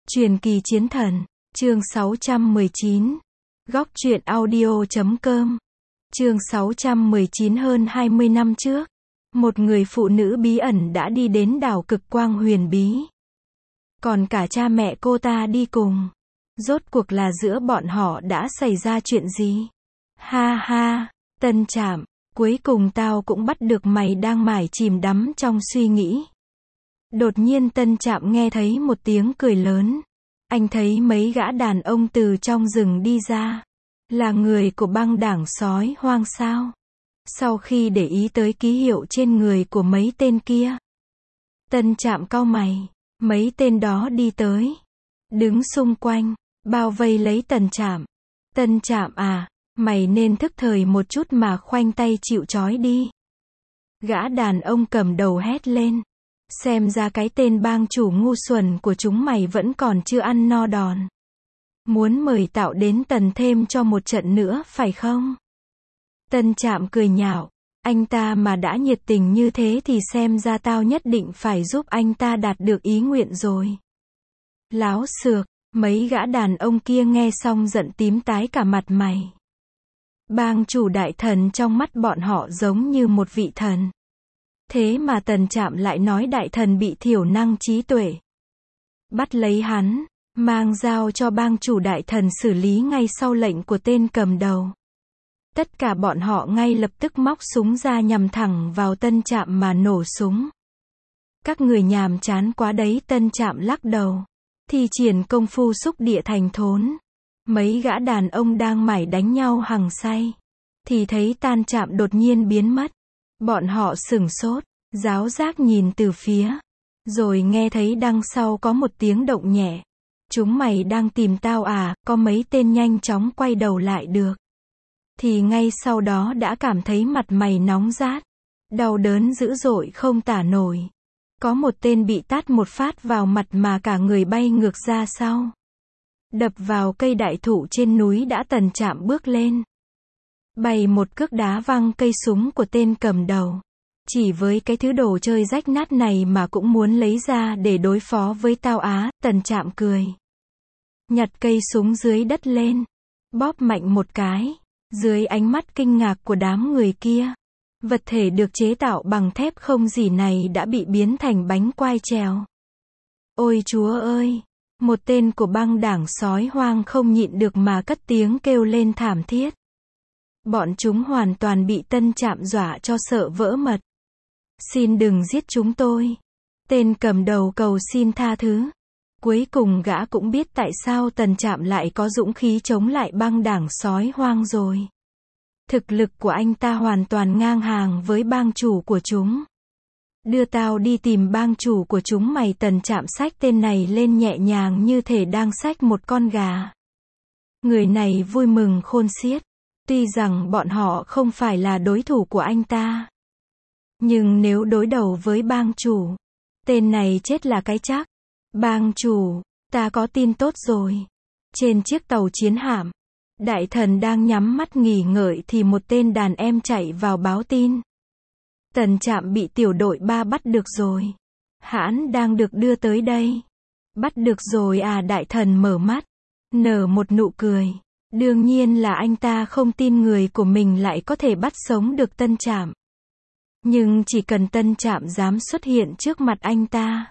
Truyền kỳ chiến thần, chương 619. Góc truyện audio.com. Chương 619. Hơn 20 năm trước, một người phụ nữ bí ẩn đã đi đến đảo Cực Quang huyền bí. Còn cả cha mẹ cô ta đi cùng. Rốt cuộc là giữa bọn họ đã xảy ra chuyện gì? Ha ha, Tân Trạm, cuối cùng tao cũng bắt được mày đang mải chìm đắm trong suy nghĩ. Đột nhiên Tân Trạm nghe thấy một tiếng cười lớn. Anh thấy mấy gã đàn ông từ trong rừng đi ra. Là người của băng đảng sói hoang sao? Sau khi để ý tới ký hiệu trên người của mấy tên kia, Tân Trạm cau mày. Mấy tên đó đi tới, đứng xung quanh, bao vây lấy Tân Trạm. Tân Trạm à, mày nên thức thời một chút mà khoanh tay chịu trói đi. Gã đàn ông cầm đầu hét lên. Xem ra cái tên bang chủ ngu xuẩn của chúng mày vẫn còn chưa ăn no đòn. Muốn mời tạo đến Tần thêm cho một trận nữa phải không? Tân Trạm cười nhạo. Anh ta mà đã nhiệt tình như thế thì xem ra tao nhất định phải giúp anh ta đạt được ý nguyện rồi. Láo xược, mấy gã đàn ông kia nghe xong giận tím tái cả mặt mày. Bang chủ đại thần trong mắt bọn họ giống như một vị thần. Thế mà Tần Trạm lại nói đại thần bị thiểu năng trí tuệ. Bắt lấy hắn, mang giao cho bang chủ đại thần xử lý ngay sau lệnh của tên cầm đầu. Tất cả bọn họ ngay lập tức móc súng ra nhằm thẳng vào Tân Trạm mà nổ súng. Các người nhàm chán quá đấy. Tân Trạm lắc đầu. Thi triển công phu xúc địa thành thốn. Mấy gã đàn ông đang mải đánh nhau hăng say. Thì thấy Tân Trạm đột nhiên biến mất. Bọn họ sửng sốt, giáo giác nhìn từ phía. Rồi nghe thấy đằng sau có một tiếng động nhẹ. Chúng mày đang tìm tao à? Có mấy tên nhanh chóng quay đầu lại được. Thì ngay sau đó đã cảm thấy mặt mày nóng rát. Đau đớn dữ dội không tả nổi. Có một tên bị tát một phát vào mặt mà cả người bay ngược ra sau. Đập vào cây đại thụ trên núi đã. Tần Trạm bước lên. Bày một cước đá văng cây súng của tên cầm đầu. Chỉ với cái thứ đồ chơi rách nát này mà cũng muốn lấy ra để đối phó với tao á? Tần Trạm cười. Nhặt cây súng dưới đất lên. Bóp mạnh một cái. Dưới ánh mắt kinh ngạc của đám người kia, vật thể được chế tạo bằng thép không gì này đã bị biến thành bánh quai trèo. Ôi chúa ơi! Một tên của băng đảng sói hoang không nhịn được mà cất tiếng kêu lên thảm thiết. Bọn chúng hoàn toàn bị Tân Trạm dọa cho sợ vỡ mật. Xin đừng giết chúng tôi. Tên cầm đầu cầu xin tha thứ. Cuối cùng gã cũng biết tại sao Tần Trạm lại có dũng khí chống lại băng đảng sói hoang rồi. Thực lực của anh ta hoàn toàn ngang hàng với bang chủ của chúng. Đưa tao đi tìm bang chủ của chúng mày. Tần Trạm xách tên này lên nhẹ nhàng như thể đang xách một con gà. Người này vui mừng khôn xiết. Tuy rằng bọn họ không phải là đối thủ của anh ta. Nhưng nếu đối đầu với bang chủ, tên này chết là cái chắc. Bang chủ, ta có tin tốt rồi. Trên chiếc tàu chiến hạm, đại thần đang nhắm mắt nghỉ ngợi thì một tên đàn em chạy vào báo tin. Tần Trạm bị tiểu đội 3 bắt được rồi. Hãn đang được đưa tới đây. Bắt được rồi à? Đại thần mở mắt, nở một nụ cười. Đương nhiên là anh ta không tin người của mình lại có thể bắt sống được Tân Trạm. Nhưng chỉ cần Tân Trạm dám xuất hiện trước mặt anh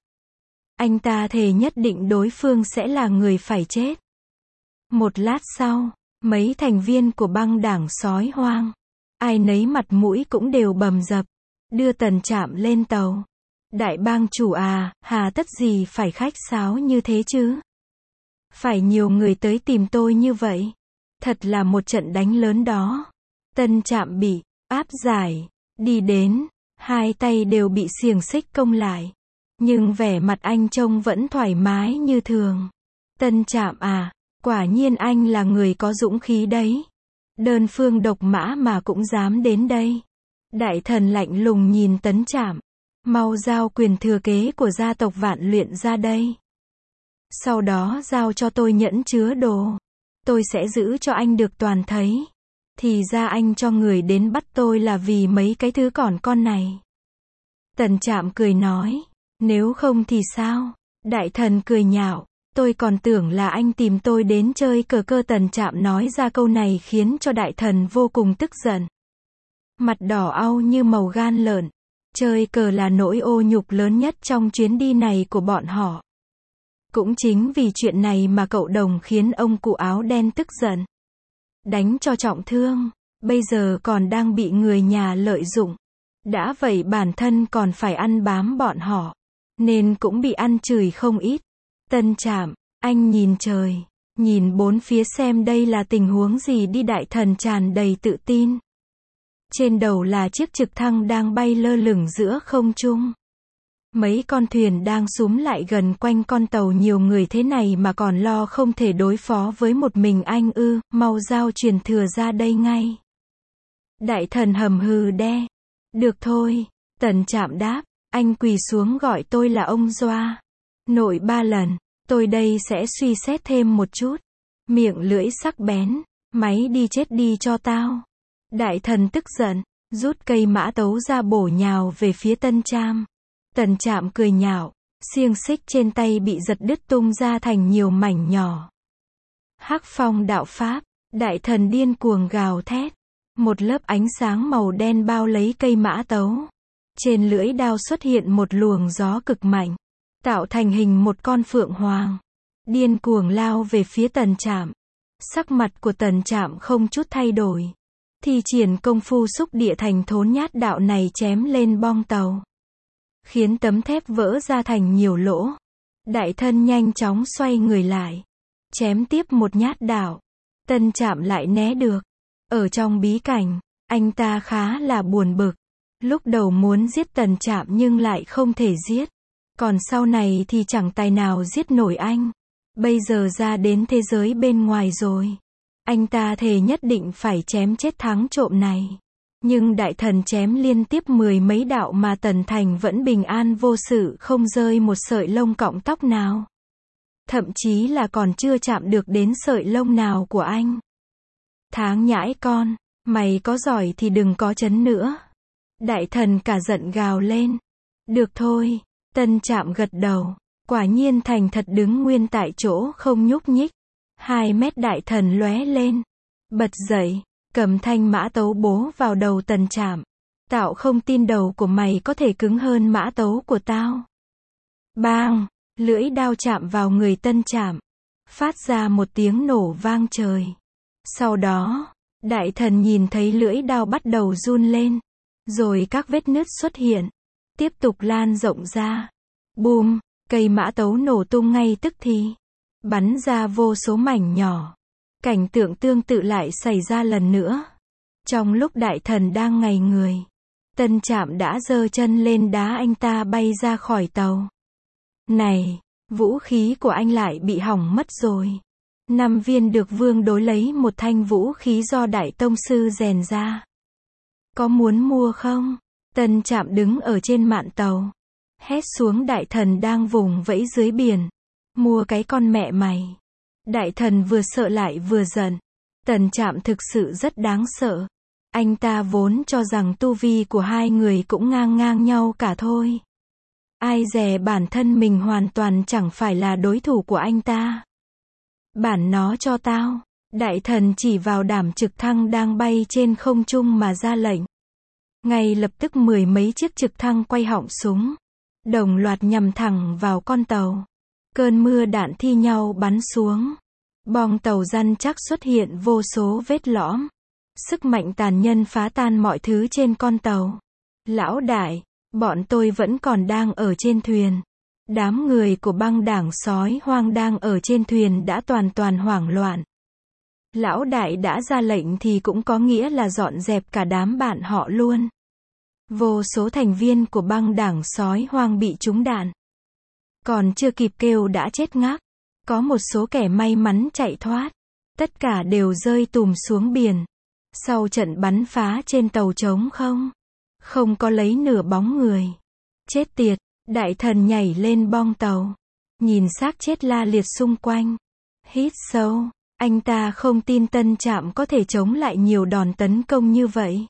ta thề nhất định đối phương sẽ là người phải chết. Một lát sau, mấy thành viên của băng đảng sói hoang, ai nấy mặt mũi cũng đều bầm dập, đưa Tần Trạm lên tàu. Đại bang chủ à, hà tất gì phải khách sáo như thế chứ? Phải nhiều người tới tìm tôi như vậy. Thật là một trận đánh lớn đó. Tân Trạm bị áp giải, đi đến, hai tay đều bị xiềng xích cong lại. Nhưng vẻ mặt anh trông vẫn thoải mái như thường. Tân Trạm à, quả nhiên anh là người có dũng khí đấy. Đơn phương độc mã mà cũng dám đến đây. Đại thần lạnh lùng nhìn Tấn Trạm. Mau giao quyền thừa kế của gia tộc Vạn Luyện ra đây. Sau đó giao cho tôi nhẫn chứa đồ. Tôi sẽ giữ cho anh được toàn thấy. Thì ra anh cho người đến bắt tôi là vì mấy cái thứ còn con này. Tần Trạm cười nói. Nếu không thì sao? Đại thần cười nhạo. Tôi còn tưởng là anh tìm tôi đến chơi cờ cơ. Tần Trạm nói ra câu này khiến cho đại thần vô cùng tức giận. Mặt đỏ au như màu gan lợn. Chơi cờ là nỗi ô nhục lớn nhất trong chuyến đi này của bọn họ. Cũng chính vì chuyện này mà cậu Đồng khiến ông cụ áo đen tức giận. Đánh cho trọng thương. Bây giờ còn đang bị người nhà lợi dụng. Đã vậy bản thân còn phải ăn bám bọn họ. Nên cũng bị ăn chửi không ít. Tân Trạm, anh nhìn trời. Nhìn bốn phía xem đây là tình huống gì đi. Đại thần tràn đầy tự tin. Trên đầu là chiếc trực thăng đang bay lơ lửng giữa không trung. Mấy con thuyền đang súm lại gần quanh con tàu. Nhiều người thế này mà còn lo không thể đối phó với một mình anh ư. Mau giao truyền thừa ra đây ngay. Đại thần hầm hừ đe. Được thôi. Tần Trạm đáp. Anh quỳ xuống gọi tôi là ông Doa. Nội 3 lần. Tôi đây sẽ suy xét thêm một chút. Miệng lưỡi sắc bén. Máy đi chết đi cho tao. Đại thần tức giận. Rút cây mã tấu ra bổ nhào về phía Tân Trạm. Tần Trạm cười nhạo. Xiềng xích trên tay bị giật đứt tung ra thành nhiều mảnh nhỏ. Hắc phong đạo pháp. Đại thần điên cuồng gào thét. Một lớp ánh sáng màu đen bao lấy cây mã tấu. Trên lưỡi đao xuất hiện một luồng gió cực mạnh. Tạo thành hình một con phượng hoàng. Điên cuồng lao về phía Tần Trạm. Sắc mặt của Tần Trạm không chút thay đổi. Thi triển công phu xúc địa thành thốn nhát đạo này chém lên bong tàu. Khiến tấm thép vỡ ra thành nhiều lỗ. Đại thân nhanh chóng xoay người lại. Chém tiếp một nhát đạo. Tần Trạm lại né được. Ở trong bí cảnh, anh ta khá là buồn bực. Lúc đầu muốn giết Tần Trạm nhưng lại không thể giết. Còn sau này thì chẳng tài nào giết nổi anh. Bây giờ ra đến thế giới bên ngoài rồi. Anh ta thề nhất định phải chém chết thắng trộm này. Nhưng đại thần chém liên tiếp 10 mấy đạo mà Tần Thành vẫn bình an vô sự, không rơi một sợi lông cọng tóc nào. Thậm chí là còn chưa chạm được đến sợi lông nào của anh. Tháng nhãi con, mày có giỏi thì đừng có chấn nữa. Đại thần cả giận gào lên. Được thôi. Tân Trạm gật đầu. Quả nhiên thành thật đứng nguyên tại chỗ không nhúc nhích. 2 mét đại thần lóe lên. Bật dậy. Cầm thanh mã tấu bố vào đầu Tần Trạm. Tao không tin đầu của mày có thể cứng hơn mã tấu của tao. Bang. Lưỡi đao chạm vào người Tân Trạm. Phát ra một tiếng nổ vang trời. Sau đó, đại thần nhìn thấy lưỡi đao bắt đầu run lên. Rồi các vết nứt xuất hiện. Tiếp tục lan rộng ra. Bùm, cây mã tấu nổ tung ngay tức thì. Bắn ra vô số mảnh nhỏ. Cảnh tượng tương tự lại xảy ra lần nữa. Trong lúc đại thần đang ngây người, Tân Trạm đã giơ chân lên đá anh ta bay ra khỏi tàu. Này, vũ khí của anh lại bị hỏng mất rồi. 5 viên được vương đối lấy một thanh vũ khí do đại tông sư rèn ra. Có muốn mua không? Tân Trạm đứng ở trên mạn tàu. Hét xuống đại thần đang vùng vẫy dưới biển. Mua cái con mẹ mày. Đại thần vừa sợ lại vừa giận. Tần Trạm thực sự rất đáng sợ. Anh ta vốn cho rằng tu vi của hai người cũng ngang ngang nhau cả thôi. Ai dè bản thân mình hoàn toàn chẳng phải là đối thủ của anh ta. Bản nó cho tao. Đại thần chỉ vào đảm trực thăng đang bay trên không trung mà ra lệnh. Ngay lập tức 10 mấy chiếc trực thăng quay họng súng. Đồng loạt nhằm thẳng vào con tàu. Cơn mưa đạn thi nhau bắn xuống. Bong tàu rắn chắc xuất hiện vô số vết lõm. Sức mạnh tàn nhân phá tan mọi thứ trên con tàu. Lão đại, bọn tôi vẫn còn đang ở trên thuyền. Đám người của băng đảng sói hoang đang ở trên thuyền đã toàn toàn hoảng loạn. Lão đại đã ra lệnh thì cũng có nghĩa là dọn dẹp cả đám bạn họ luôn. Vô số thành viên của băng đảng sói hoang bị trúng đạn. Còn chưa kịp kêu đã chết ngắc. Có một số kẻ may mắn chạy thoát. Tất cả đều rơi tùm xuống biển. Sau trận bắn phá trên tàu trống không có lấy nửa bóng người. Chết tiệt, đại thần nhảy lên bong tàu. Nhìn xác chết la liệt xung quanh. Hít sâu, anh ta không tin Tân Trạm có thể chống lại nhiều đòn tấn công như vậy.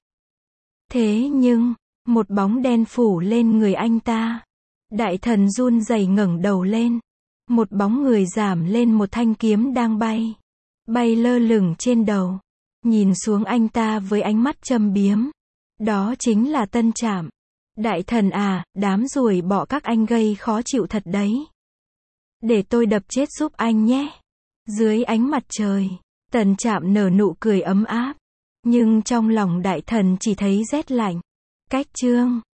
Thế nhưng, một bóng đen phủ lên người anh ta. Đại thần run rẩy ngẩng đầu lên. Một bóng người giảm lên một thanh kiếm đang bay. Bay lơ lửng trên đầu. Nhìn xuống anh ta với ánh mắt châm biếm. Đó chính là Tân Trạm. Đại thần à, đám ruồi bọ các anh gây khó chịu thật đấy. Để tôi đập chết giúp anh nhé. Dưới ánh mặt trời, Tân Trạm nở nụ cười ấm áp. Nhưng trong lòng đại thần chỉ thấy rét lạnh. Cách chương